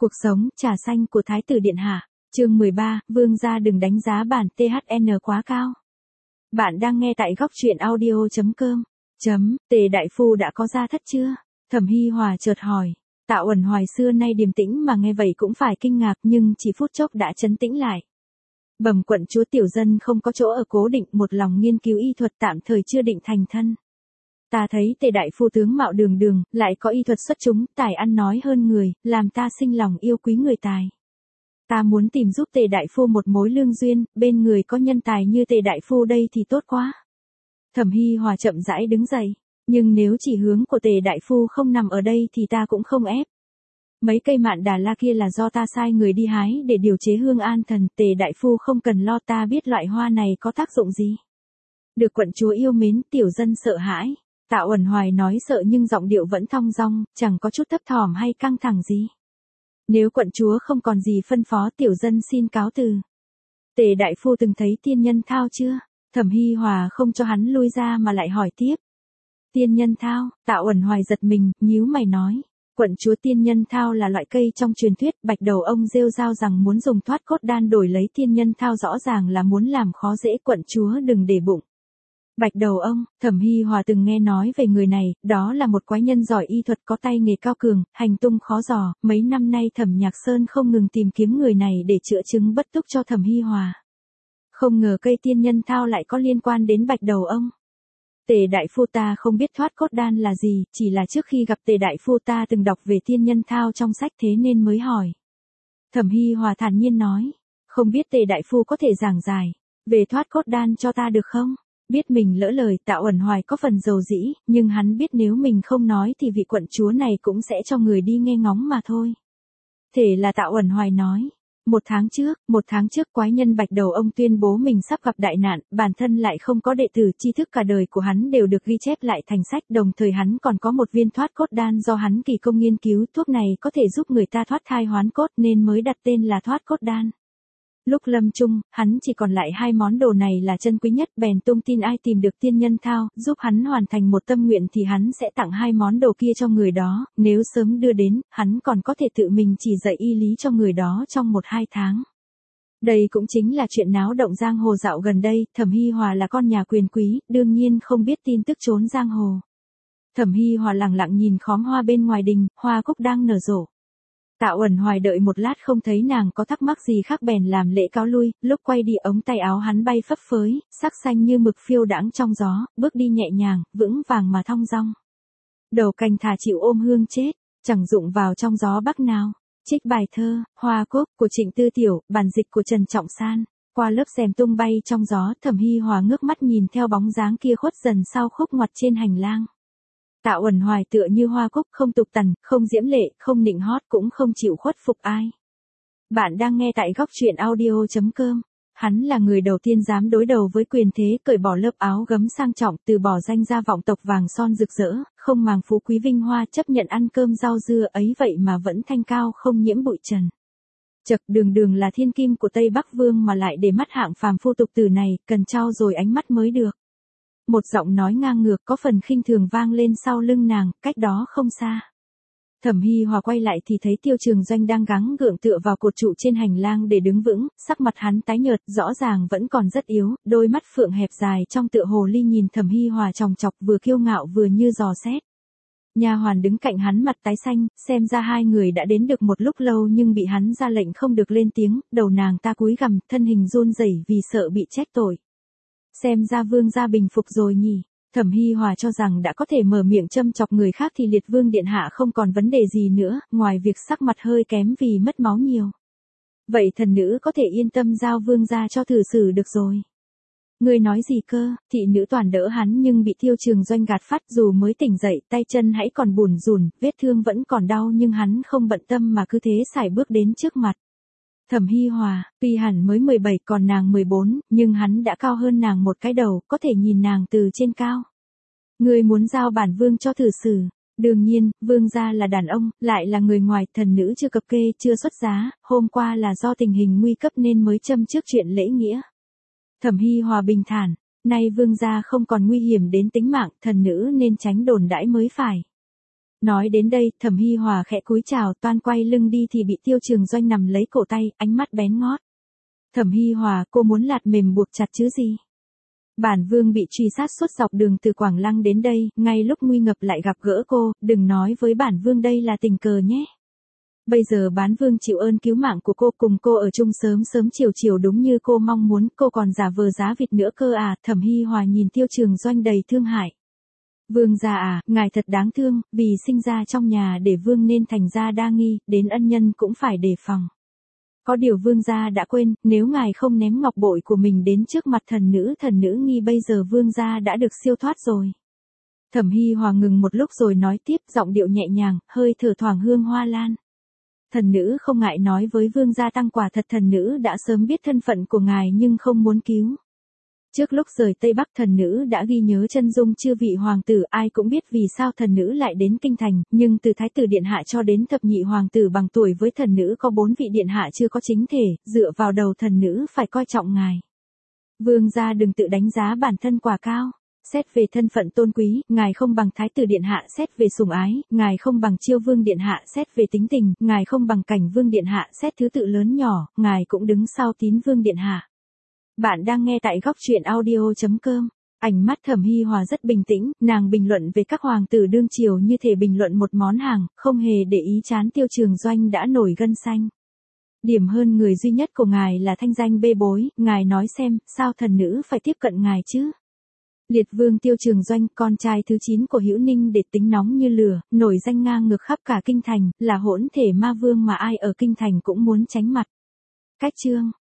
Cuộc sống, trà xanh của Thái tử Điện Hạ. Chương 13, Vương gia đừng đánh giá bản THN quá cao. Bạn đang nghe tại góc truyện audio.com. Tề đại phu đã có gia thất chưa? Thẩm Hi Hòa chợt hỏi. Tạ Uẩn Hoài xưa nay điềm tĩnh mà nghe vậy cũng phải kinh ngạc, nhưng chỉ phút chốc đã trấn tĩnh lại. Bẩm quận chúa, tiểu dân không có chỗ ở cố định, một lòng nghiên cứu y thuật, tạm thời chưa định thành thân. Ta thấy Tề đại phu tướng mạo đường đường, lại có y thuật xuất chúng, tài ăn nói hơn người, làm ta sinh lòng yêu quý người tài. Ta muốn tìm giúp Tề đại phu một mối lương duyên, bên người có nhân tài như Tề đại phu đây thì tốt quá. Thẩm Hi Hòa chậm rãi đứng dậy, nhưng nếu chỉ hướng của Tề đại phu không nằm ở đây thì ta cũng không ép. Mấy cây mạn đà la kia là do ta sai người đi hái để điều chế hương an thần, Tề đại phu không cần lo, ta biết loại hoa này có tác dụng gì. Được quận chúa yêu mến, tiểu dân sợ hãi. Tạ Uẩn Hoài nói sợ nhưng giọng điệu vẫn thong dong, chẳng có chút thấp thỏm hay căng thẳng gì. Nếu quận chúa không còn gì phân phó, tiểu dân xin cáo từ. Tề đại phu từng thấy tiên nhân thao chưa? Thẩm Hi Hòa không cho hắn lui ra mà lại hỏi tiếp. Tiên nhân thao? Tạ Uẩn Hoài giật mình, nhíu mày nói. Quận chúa, tiên nhân thao là loại cây trong truyền thuyết, bạch đầu ông rêu rao rằng muốn dùng thoát cốt đan đổi lấy tiên nhân thao, rõ ràng là muốn làm khó dễ, quận chúa đừng để bụng. Bạch đầu ông, Thẩm Hi Hòa từng nghe nói về người này, đó là một quái nhân giỏi y thuật, có tay nghề cao cường, hành tung khó dò, mấy năm nay Thẩm Nhạc Sơn không ngừng tìm kiếm người này để chữa chứng bất túc cho Thẩm Hi Hòa. Không ngờ cây tiên nhân thao lại có liên quan đến bạch đầu ông. Tề đại phu, ta không biết thoát cốt đan là gì, chỉ là trước khi gặp Tề đại phu ta từng đọc về tiên nhân thao trong sách thế nên mới hỏi. Thẩm Hi Hòa thản nhiên nói, không biết Tề đại phu có thể giảng giải về thoát cốt đan cho ta được không? Biết mình lỡ lời, Tạ Uẩn Hoài có phần dầu dĩ, nhưng hắn biết nếu mình không nói thì vị quận chúa này cũng sẽ cho người đi nghe ngóng mà thôi. Thế là Tạ Uẩn Hoài nói, một tháng trước quái nhân bạch đầu ông tuyên bố mình sắp gặp đại nạn, bản thân lại không có đệ tử, tri thức cả đời của hắn đều được ghi chép lại thành sách, đồng thời hắn còn có một viên thoát cốt đan do hắn kỳ công nghiên cứu, thuốc này có thể giúp người ta thoát thai hoán cốt nên mới đặt tên là thoát cốt đan. Lúc lâm chung, hắn chỉ còn lại hai món đồ này là chân quý nhất, bèn tung tin ai tìm được tiên nhân thao, giúp hắn hoàn thành một tâm nguyện thì hắn sẽ tặng hai món đồ kia cho người đó, nếu sớm đưa đến, hắn còn có thể tự mình chỉ dạy y lý cho người đó trong 1-2 tháng. Đây cũng chính là chuyện náo động giang hồ dạo gần đây. Thẩm Hi Hòa là con nhà quyền quý, đương nhiên không biết tin tức trốn giang hồ. Thẩm Hi Hòa lặng lặng nhìn khóm hoa bên ngoài đình, hoa cúc đang nở rộ. Tạ Uẩn Hoài đợi một lát không thấy nàng có thắc mắc gì khác bèn làm lễ cáo lui, lúc quay đi ống tay áo hắn bay phấp phới, sắc xanh như mực phiêu đãng trong gió, bước đi nhẹ nhàng, vững vàng mà thong dong. Đầu cành thả chịu ôm hương chết, chẳng dụng vào trong gió bắc nào. Trích bài thơ, Hoa Cúc của Trịnh Tư Tiểu, bản dịch của Trần Trọng San. Qua lớp rèm tung bay trong gió, Thẩm Hi Hòa ngước mắt nhìn theo bóng dáng kia khuất dần sau khúc ngoặt trên hành lang. Tạ Uẩn Hoài tựa như hoa cúc, không tục tằn, không diễm lệ, không nịnh hót, cũng không chịu khuất phục ai. Bạn đang nghe tại góc truyện audio.com. Hắn là người đầu tiên dám đối đầu với quyền thế, cởi bỏ lớp áo gấm sang trọng, từ bỏ danh gia vọng tộc vàng son rực rỡ, không màng phú quý vinh hoa, chấp nhận ăn cơm rau dưa, ấy vậy mà vẫn thanh cao không nhiễm bụi trần. Chật, đường là thiên kim của Tây Bắc Vương mà lại để mắt hạng phàm phu tục tử này, cần trao dồi ánh mắt mới được. Một giọng nói ngang ngược có phần khinh thường vang lên sau lưng nàng, cách đó không xa. Thẩm Hi Hòa quay lại thì thấy Tiêu Trường Doanh đang gắng gượng tựa vào cột trụ trên hành lang để đứng vững, sắc mặt hắn tái nhợt, rõ ràng vẫn còn rất yếu, đôi mắt phượng hẹp dài trong tựa hồ ly nhìn Thẩm Hi Hòa chòng chọc, vừa kiêu ngạo vừa như dò xét. Nha hoàn đứng cạnh hắn mặt tái xanh, xem ra hai người đã đến được một lúc lâu nhưng bị hắn ra lệnh không được lên tiếng, đầu nàng ta cúi gằm, thân hình run rẩy vì sợ bị trách tội. Xem ra Vương gia bình phục rồi nhỉ. Thẩm Hi Hòa cho rằng đã có thể mở miệng châm chọc người khác thì Liệt Vương điện hạ không còn vấn đề gì nữa, ngoài việc sắc mặt hơi kém vì mất máu nhiều. Vậy thần nữ có thể yên tâm giao Vương gia cho thử xử được rồi. Người nói gì cơ? Thị nữ toàn đỡ hắn nhưng bị Tiêu Trường Doanh gạt phát, dù mới tỉnh dậy, tay chân hãy còn bủn rủn, vết thương vẫn còn đau nhưng hắn không bận tâm mà cứ thế sải bước đến trước mặt. Thẩm Hi Hòa, tuy hẳn mới 17 còn nàng 14, nhưng hắn đã cao hơn nàng một cái đầu, có thể nhìn nàng từ trên cao. Người muốn giao bản vương cho thử xử. Đương nhiên, vương gia là đàn ông, lại là người ngoài, thần nữ chưa cập kê, chưa xuất giá, hôm qua là do tình hình nguy cấp nên mới châm trước chuyện lễ nghĩa. Thẩm Hi Hòa bình thản, nay vương gia không còn nguy hiểm đến tính mạng, thần nữ nên tránh đồn đãi mới phải. Nói đến đây, Thẩm Hi Hòa khẽ cúi chào, toan quay lưng đi thì bị Tiêu Trường Doanh nắm lấy cổ tay, ánh mắt bén ngót. Thẩm Hi Hòa, cô muốn lạt mềm buộc chặt chứ gì? Bản Vương bị truy sát suốt dọc đường từ Quảng Lăng đến đây, ngay lúc nguy ngập lại gặp gỡ cô, đừng nói với Bản Vương đây là tình cờ nhé. Bây giờ Bản Vương chịu ơn cứu mạng của cô, cùng cô ở chung sớm sớm chiều chiều đúng như cô mong muốn, cô còn giả vờ giá vịt nữa cơ à? Thẩm Hi Hòa nhìn Tiêu Trường Doanh đầy thương hại. Vương gia à, ngài thật đáng thương, vì sinh ra trong nhà để vương nên thành ra đa nghi, đến ân nhân cũng phải đề phòng. Có điều vương gia đã quên, nếu ngài không ném ngọc bội của mình đến trước mặt thần nữ nghi bây giờ vương gia đã được siêu thoát rồi. Thẩm Hi Hòa ngừng một lúc rồi nói tiếp, giọng điệu nhẹ nhàng, hơi thở thoảng hương hoa lan. Thần nữ không ngại nói với vương gia tăng, quả thật thần nữ đã sớm biết thân phận của ngài nhưng không muốn cứu. Trước lúc rời Tây Bắc, thần nữ đã ghi nhớ chân dung chư vị hoàng tử, ai cũng biết vì sao thần nữ lại đến kinh thành, nhưng từ thái tử điện hạ cho đến thập nhị hoàng tử bằng tuổi với thần nữ có 4 vị điện hạ chưa có chính thể, dựa vào đầu thần nữ phải coi trọng ngài. Vương gia đừng tự đánh giá bản thân quá cao. Xét về thân phận tôn quý, ngài không bằng thái tử điện hạ; xét về sủng ái, ngài không bằng Chiêu Vương điện hạ; xét về tính tình, ngài không bằng Cảnh Vương điện hạ; xét thứ tự lớn nhỏ, ngài cũng đứng sau Tín Vương điện hạ. Bạn đang nghe tại góc truyện audio.com. Ánh mắt Thẩm Hi Hòa rất bình tĩnh, nàng bình luận về các hoàng tử đương triều như thể bình luận một món hàng, không hề để ý trán Tiêu Trường Doanh đã nổi gân xanh. Điểm hơn người duy nhất của ngài là thanh danh bê bối, ngài nói xem, sao thần nữ phải tiếp cận ngài chứ? Liệt Vương Tiêu Trường Doanh, con trai thứ 9 của Hữu Ninh, để tính nóng như lửa, nổi danh ngang ngược khắp cả kinh thành, là hỗn thể ma vương mà ai ở kinh thành cũng muốn tránh mặt. Cách chương